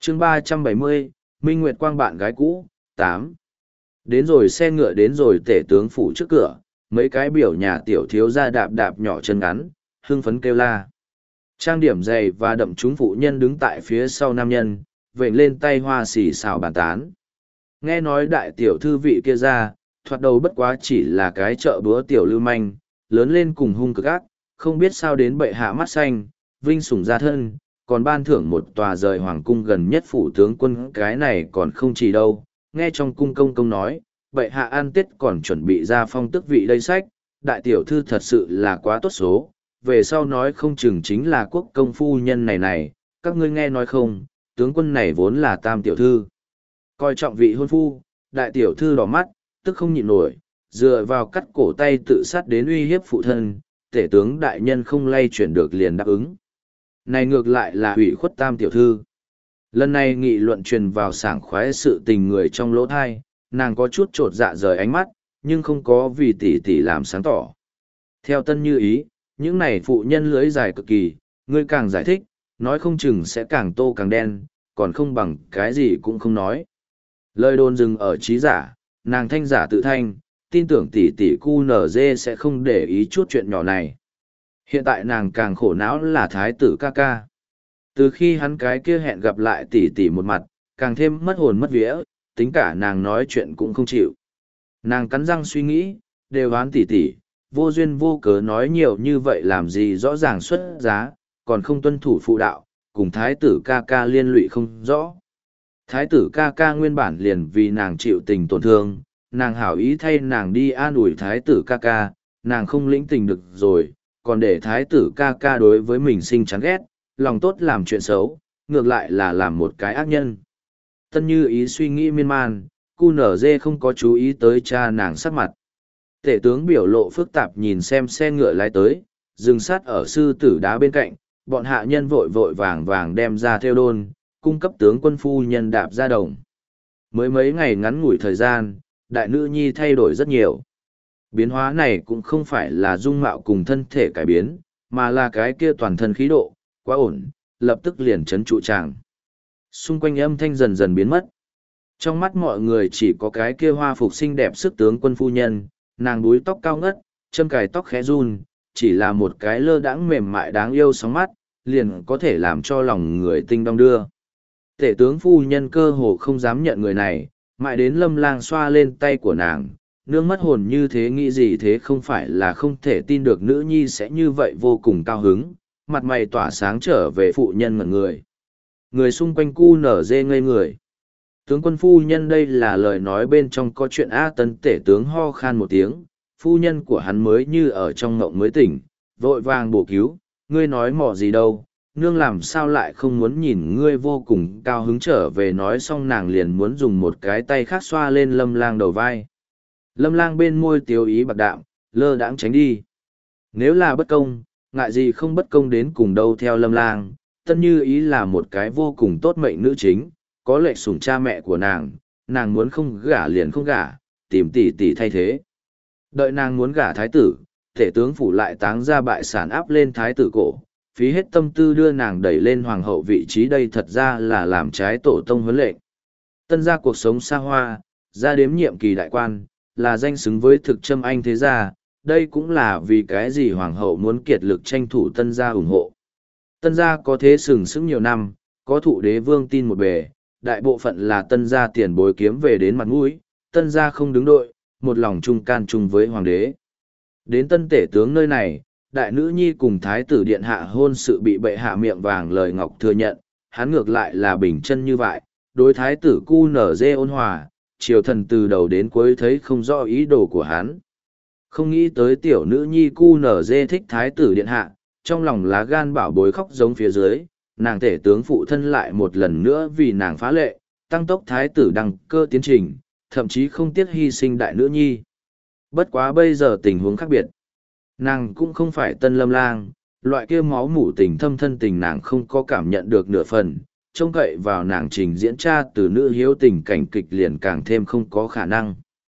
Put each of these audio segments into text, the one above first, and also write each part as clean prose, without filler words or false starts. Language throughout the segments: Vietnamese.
chương 370, Minh Nguyệt Quang bạn gái cũ, 8. Đến rồi xe ngựa đến rồi tể tướng phủ trước cửa, mấy cái biểu nhà tiểu thiếu ra đạp đạp nhỏ chân ngắn, hưng phấn kêu la. Trang điểm dày và đậm chúng phụ nhân đứng tại phía sau nam nhân, vểnh lên tay hoa xì xào bàn tán. Nghe nói đại tiểu thư vị kia ra, thoạt đầu bất quá chỉ là cái chợ búa tiểu lưu manh, lớn lên cùng hung cực ác, không biết sao đến bệ hạ mắt xanh, vinh sủng gia thân, còn ban thưởng một tòa rời hoàng cung gần nhất phủ tướng quân, cái này còn không chỉ đâu. Nghe trong cung công công nói, bệ hạ ăn tết còn chuẩn bị ra phong tước vị đây sách, đại tiểu thư thật sự là quá tốt số, về sau nói không chừng chính là quốc công phu nhân này, các ngươi nghe nói không, tướng quân này vốn là tam tiểu thư. Coi trọng vị hôn phu, đại tiểu thư đỏ mắt, tức không nhịn nổi, dựa vào cắt cổ tay tự sát đến uy hiếp phụ thân, tể tướng đại nhân không lay chuyển được liền đáp ứng. Này ngược lại là hủy khuất tam tiểu thư. Lần này nghị luận truyền vào sảng khoái sự tình người trong lỗ thai, nàng có chút trột dạ rời ánh mắt, nhưng không có vì tỷ tỷ làm sáng tỏ. Theo tân như ý, những này phụ nhân lưới dài cực kỳ, ngươi càng giải thích, nói không chừng sẽ càng tô càng đen, còn không bằng cái gì cũng không nói. Lời đồn dừng ở trí giả, nàng thanh giả tự thanh, tin tưởng tỷ tỷ QNZ sẽ không để ý chút chuyện nhỏ này. Hiện tại nàng càng khổ não là thái tử ca ca. Từ khi hắn cái kia hẹn gặp lại tỷ tỷ một mặt, càng thêm mất hồn mất vía, tính cả nàng nói chuyện cũng không chịu. Nàng cắn răng suy nghĩ, đều oán tỷ tỷ, vô duyên vô cớ nói nhiều như vậy làm gì rõ ràng xuất giá, còn không tuân thủ phụ đạo, cùng thái tử ca ca liên lụy không rõ. Thái tử ca ca nguyên bản liền vì nàng chịu tình tổn thương, nàng hảo ý thay nàng đi an ủi thái tử ca ca, nàng không lĩnh tình được rồi, còn để thái tử ca ca đối với mình sinh chán ghét, lòng tốt làm chuyện xấu, ngược lại là làm một cái ác nhân. Tân như ý suy nghĩ miên man, QNZ không có chú ý tới cha nàng sắc mặt. Tể tướng biểu lộ phức tạp nhìn xem xe ngựa lái tới, dừng sát ở sư tử đá bên cạnh, bọn hạ nhân vội vội vàng vàng đem ra theo đôn, cung cấp tướng quân phu nhân đạp ra đồng. Mới mấy ngày ngắn ngủi thời gian, đại nữ nhi thay đổi rất nhiều. Biến hóa này cũng không phải là dung mạo cùng thân thể cải biến, mà là cái kia toàn thân khí độ, quá ổn, lập tức liền chấn trụ chàng. Xung quanh âm thanh dần dần biến mất. Trong mắt mọi người chỉ có cái kia hoa phục xinh đẹp sức tướng quân phu nhân, nàng búi tóc cao ngất, châm cài tóc khẽ run, chỉ là một cái lơ đãng mềm mại đáng yêu sóng mắt, liền có thể làm cho lòng người tinh đong đưa. Tể tướng phu nhân cơ hồ không dám nhận người này, mãi đến Lâm Lang xoa lên tay của nàng, nương mất hồn như thế nghĩ gì thế, không phải là không thể tin được nữ nhi sẽ như vậy, vô cùng cao hứng, mặt mày tỏa sáng trở về phụ nhân ngẩn người. Người xung quanh QNZ ngây người. Tướng quân phu nhân, đây là lời nói bên trong có chuyện A. Tân tể tướng ho khan một tiếng, phu nhân của hắn mới như ở trong ngộng mới tỉnh, vội vàng bổ cứu, ngươi nói mỏ gì đâu, nương làm sao lại không muốn nhìn ngươi vô cùng cao hứng trở về. Nói xong nàng liền muốn dùng một cái tay khác xoa lên Lâm Lang đầu vai. Lâm Lang bên môi tiếu ý bạc đạm, lơ đãng tránh đi. Nếu là bất công, ngại gì không bất công đến cùng đâu. Theo Lâm Lang, Tân như ý là một cái vô cùng tốt mệnh nữ chính, có lệ sủng cha mẹ của nàng muốn không gả liền không gả, tìm tỷ tỷ thay thế. Đợi nàng muốn gả thái tử, tể tướng phủ lại táng ra bại sản áp lên thái tử cổ, phí hết tâm tư đưa nàng đẩy lên hoàng hậu vị trí, đây thật ra là làm trái tổ tông huấn lệnh. Tân gia cuộc sống xa hoa, gia đếm nhiệm kỳ đại quan, là danh xứng với thực châm anh thế gia, đây cũng là vì cái gì hoàng hậu muốn kiệt lực tranh thủ tân gia ủng hộ. Tân gia có thế sừng sững nhiều năm, có thụ đế vương tin một bề, đại bộ phận là tân gia tiền bối kiếm về đến mặt mũi, tân gia không đứng đội, một lòng chung can chung với hoàng đế. Đến tân tể tướng nơi này, đại nữ nhi cùng thái tử điện hạ hôn sự bị bệ hạ miệng vàng lời ngọc thừa nhận, hắn ngược lại là bình chân như vậy, đối thái tử QNZ ôn hòa, triều thần từ đầu đến cuối thấy không rõ ý đồ của hắn. Không nghĩ tới tiểu nữ nhi QNZ thích thái tử điện hạ, trong lòng lá gan bảo bối khóc giống phía dưới, nàng tể tướng phụ thân lại một lần nữa vì nàng phá lệ, tăng tốc thái tử đăng cơ tiến trình, thậm chí không tiếc hy sinh đại nữ nhi. Bất quá bây giờ tình huống khác biệt. Nàng cũng không phải Tân Lâm Lang, loại kia máu mủ tình thâm thân tình nàng không có cảm nhận được nửa phần, trông cậy vào nàng trình diễn tra từ nữ hiếu tình cảnh kịch liền càng thêm không có khả năng.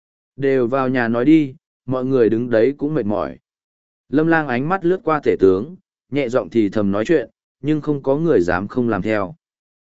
Đều vào nhà nói đi, mọi người đứng đấy cũng mệt mỏi. Lâm Lang ánh mắt lướt qua tể tướng, nhẹ giọng thì thầm nói chuyện, nhưng không có người dám không làm theo.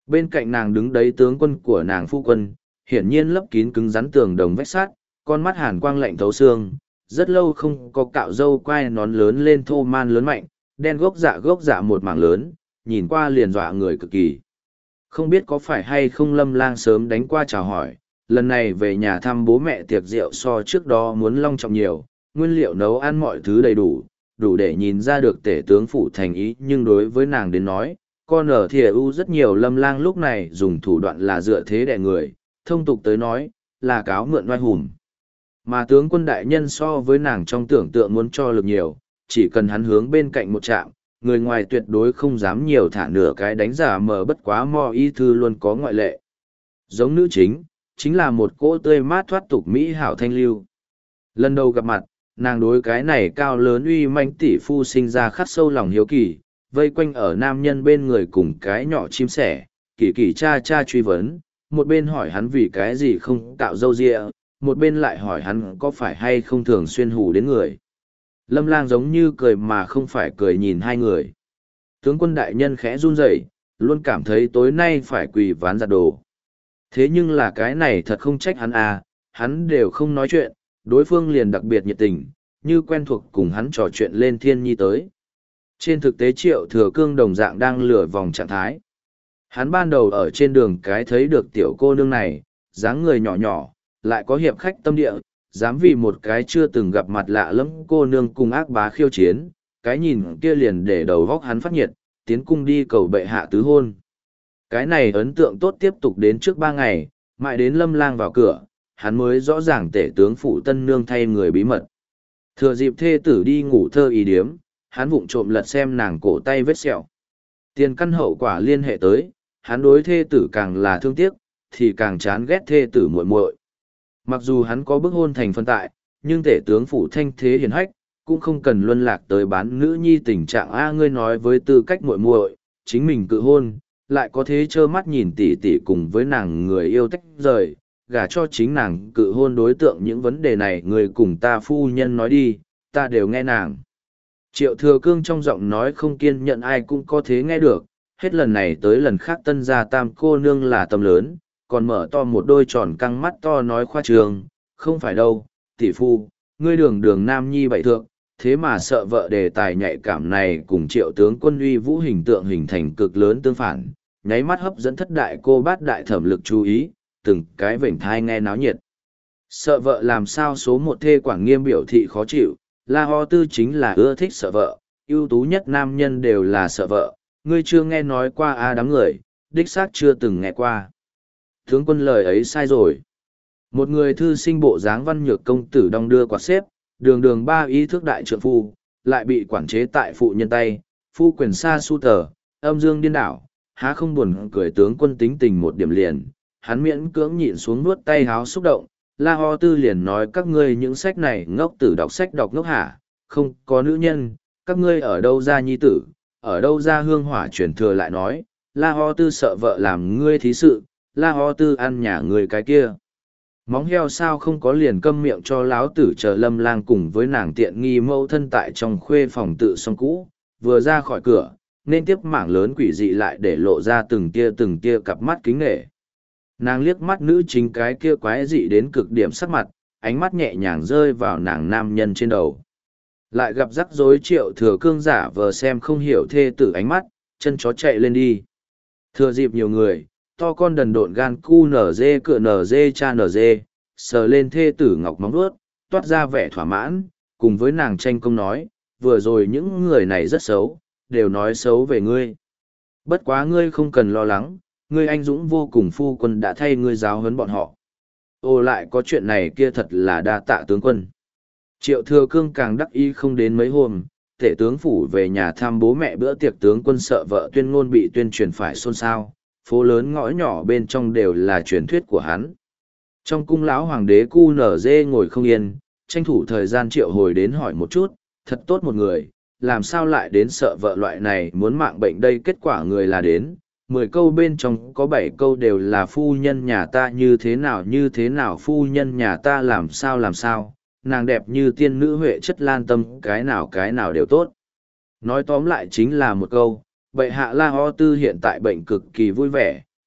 Bên cạnh nàng đứng đấy tướng quân của nàng phu quân, hiển nhiên lấp kín cứng rắn tường đồng vách sắt, con mắt hàn quang lạnh thấu xương, rất lâu không có cạo râu quai nón lớn lên thô man lớn mạnh, đen gốc dạ một mảng lớn, nhìn qua liền dọa người cực kỳ. Không biết có phải hay không Lâm Lang sớm đánh qua chào hỏi, lần này về nhà thăm bố mẹ tiệc rượu so trước đó muốn long trọng nhiều, nguyên liệu nấu ăn mọi thứ đầy đủ, đủ để nhìn ra được tể tướng phủ thành ý, nhưng đối với nàng đến nói, con ở thìa u rất nhiều. Lâm Lang lúc này dùng thủ đoạn là dựa thế đẻ người, thông tục tới nói, là cáo mượn oai hùm. Mà tướng quân đại nhân so với nàng trong tưởng tượng muốn cho lực nhiều, chỉ cần hắn hướng bên cạnh một trạm, người ngoài tuyệt đối không dám nhiều thả nửa cái đánh giả mờ bất quá mò y thư luôn có ngoại lệ. Giống nữ chính là một cỗ tươi mát thoát tục mỹ hảo thanh lưu. Lần đầu gặp mặt, nàng đối cái này cao lớn uy manh tỷ phu sinh ra khắc sâu lòng hiếu kỳ, vây quanh ở nam nhân bên người cùng cái nhỏ chim sẻ, kỳ kỳ cha cha truy vấn, một bên hỏi hắn vì cái gì không cạo râu ria, một bên lại hỏi hắn có phải hay không thường xuyên hù đến người. Lâm Lang giống như cười mà không phải cười nhìn hai người. Tướng quân đại nhân khẽ run rẩy, luôn cảm thấy tối nay phải quỳ ván giặt đồ. Thế nhưng là cái này thật không trách hắn à, hắn đều không nói chuyện, đối phương liền đặc biệt nhiệt tình, như quen thuộc cùng hắn trò chuyện lên thiên nhi tới. Trên thực tế Triệu Thừa Cương đồng dạng đang lừa vòng trạng thái. Hắn ban đầu ở trên đường cái thấy được tiểu cô nương này, dáng người nhỏ nhỏ, lại có hiệp khách tâm địa, dám vì một cái chưa từng gặp mặt lạ lẫm cô nương cùng ác bá khiêu chiến, cái nhìn kia liền để đầu góc hắn phát nhiệt, tiến cung đi cầu bệ hạ tứ hôn. Cái này ấn tượng tốt tiếp tục đến trước 3 ngày, mãi đến Lâm Lang vào cửa, hắn mới rõ ràng tể tướng phụ tân nương thay người bí mật. Thừa dịp thê tử đi ngủ thơ ý điếm, hắn vụng trộm lật xem nàng cổ tay vết sẹo. Tiền căn hậu quả liên hệ tới, hắn đối thê tử càng là thương tiếc, thì càng chán ghét thê tử muội muội. Mặc dù hắn có bức hôn thành phân tại, nhưng tể tướng phủ thanh thế hiển hách, cũng không cần luân lạc tới bán nữ nhi tình trạng a ngươi nói với tư cách muội muội, chính mình cự hôn, lại có thế trơ mắt nhìn tỷ tỷ cùng với nàng người yêu tách rời, gả cho chính nàng cự hôn đối tượng. Những vấn đề này người cùng ta phu nhân nói đi, ta đều nghe nàng. Triệu Thừa Cương trong giọng nói không kiên nhẫn ai cũng có thế nghe được, hết lần này tới lần khác tân gia tam cô nương là tâm lớn, còn mở to một đôi tròn căng mắt to nói khoa trường, không phải đâu, tỷ phu, ngươi đường đường nam nhi bậy thượng, thế mà sợ vợ đề tài nhạy cảm này cùng Triệu tướng quân uy vũ hình tượng hình thành cực lớn tương phản, nháy mắt hấp dẫn thất đại cô bát đại thẩm lực chú ý, từng cái vểnh thai nghe náo nhiệt. Sợ vợ làm sao số một thê quản nghiêm biểu thị khó chịu, La Ho Tư chính là ưa thích sợ vợ, ưu tú nhất nam nhân đều là sợ vợ, ngươi chưa nghe nói qua a đám người, đích xác chưa từng nghe qua. Tướng quân lời ấy sai rồi. Một người thư sinh bộ dáng văn nhược công tử đong đưa quạt xếp, đường đường 3 ý thước đại trượng phu, lại bị quản chế tại phụ nhân tay, phu quyền xa su tờ, âm dương điên đảo, há không buồn cười. Tướng quân tính tình một điểm liền, hắn miễn cưỡng nhịn xuống nuốt tay háo xúc động. La Ho Tư liền nói các ngươi những sách này ngốc tử đọc sách đọc ngốc hả, không có nữ nhân, các ngươi ở đâu ra nhi tử, ở đâu ra hương hỏa truyền thừa. Lại nói, La Ho Tư sợ vợ làm ngươi thí sự, La Ho Tư ăn nhà người cái kia. Móng heo sao không có liền câm miệng cho láo tử. Chờ Lâm Lang cùng với nàng tiện nghi mâu thân tại trong khuê phòng tự xong cũ, vừa ra khỏi cửa, nên tiếp mảng lớn quỷ dị lại để lộ ra từng tia cặp mắt kính nể. Nàng liếc mắt nữ chính cái kia quái dị đến cực điểm sắc mặt, ánh mắt nhẹ nhàng rơi vào nàng nam nhân trên đầu. Lại gặp rắc rối Triệu Thừa Cương giả vờ xem không hiểu thê tử ánh mắt, chân chó chạy lên đi. Thừa dịp nhiều người, to con đần độn gan cu nở dê cựa nở dê cha nở dê, sờ lên thê tử ngọc móng vuốt, toát ra vẻ thỏa mãn, cùng với nàng tranh công nói, vừa rồi những người này rất xấu, đều nói xấu về ngươi. Bất quá ngươi không cần lo lắng, ngươi anh dũng vô cùng phu quân đã thay ngươi giáo huấn bọn họ. Ô lại có chuyện này kia thật là đa tạ tướng quân. Triệu Thừa Cương càng đắc ý không đến mấy hôm, tể tướng phủ về nhà thăm bố mẹ bữa tiệc tướng quân sợ vợ tuyên ngôn bị tuyên truyền phải xôn xao, phố lớn ngõ nhỏ bên trong đều là truyền thuyết của hắn. Trong cung lão hoàng đế cu nở dê ngồi không yên, tranh thủ thời gian triệu hồi đến hỏi một chút, thật tốt một người, làm sao lại đến sợ vợ loại này muốn mạng bệnh đây. Kết quả người là đến, 10 câu bên trong có 7 câu đều là phu nhân nhà ta như thế nào phu nhân nhà ta làm sao, nàng đẹp như tiên nữ huệ chất lan tâm cái nào đều tốt. Nói tóm lại chính là một câu, bệ hạ La Ho Tư hiện tại bệnh cực kỳ vui vẻ,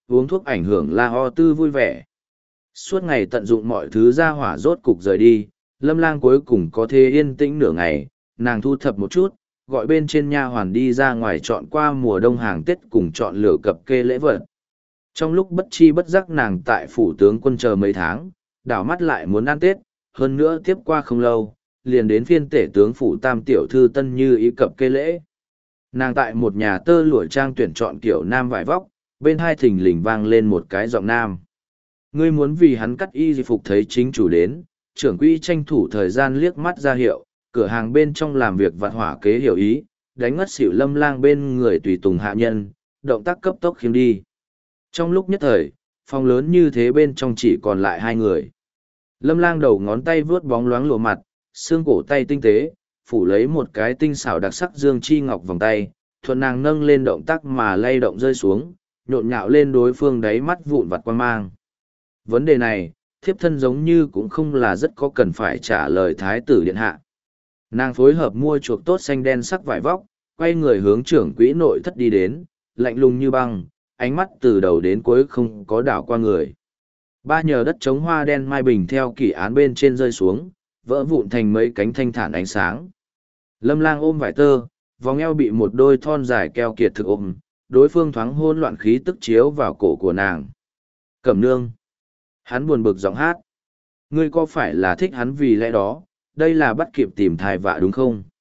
uống thuốc ảnh hưởng La Ho Tư vui vẻ. Suốt ngày tận dụng mọi thứ ra hỏa rốt cục rời đi, Lâm Lang cuối cùng có thể yên tĩnh nửa ngày, nàng thu thập một chút, gọi bên trên nha hoàn đi ra ngoài chọn qua mùa đông hàng Tết cùng chọn lựa cập kê lễ vật. Trong lúc bất chi bất giác nàng tại phủ tướng quân chờ mấy tháng, đảo mắt lại muốn ăn Tết, hơn nữa tiếp qua không lâu, liền đến phiên tể tướng phủ tam tiểu thư Tân Như ý cập kê lễ. Nàng tại một nhà tơ lụa trang tuyển chọn kiểu nam vải vóc, bên hai thình lình vang lên một cái giọng nam. Ngươi muốn vì hắn cắt y phục thấy chính chủ đến, trưởng quỹ tranh thủ thời gian liếc mắt ra hiệu, cửa hàng bên trong làm việc vặt hỏa kế hiểu ý, đánh ngất xỉu Lâm Lang bên người tùy tùng hạ nhân, động tác cấp tốc khiêng đi. Trong lúc nhất thời, phòng lớn như thế bên trong chỉ còn lại hai người. Lâm Lang đầu ngón tay vướt bóng loáng lụa mặt, xương cổ tay tinh tế, phủ lấy một cái tinh xảo đặc sắc dương chi ngọc vòng tay, thuận nàng nâng lên động tác mà lay động rơi xuống, nhộn nhạo lên đối phương đáy mắt vụn vặt quan mang. Vấn đề này, thiếp thân giống như cũng không là rất có cần phải trả lời thái tử điện hạ. Nàng phối hợp mua chuộc tốt xanh đen sắc vải vóc, quay người hướng trưởng quỹ nội thất đi đến, lạnh lùng như băng, ánh mắt từ đầu đến cuối không có đảo qua người. Ba nhờ đất trống hoa đen mai bình theo kỷ án bên trên rơi xuống, vỡ vụn thành mấy cánh thanh thản ánh sáng. Lâm Lang ôm vải tơ, vòng eo bị một đôi thon dài keo kiệt thực ôm, đối phương thoáng hôn loạn khí tức chiếu vào cổ của nàng. Cẩm nương. Hắn buồn bực giọng hát. Ngươi có phải là thích hắn vì lẽ đó, đây là bắt kịp tìm thai vạ đúng không?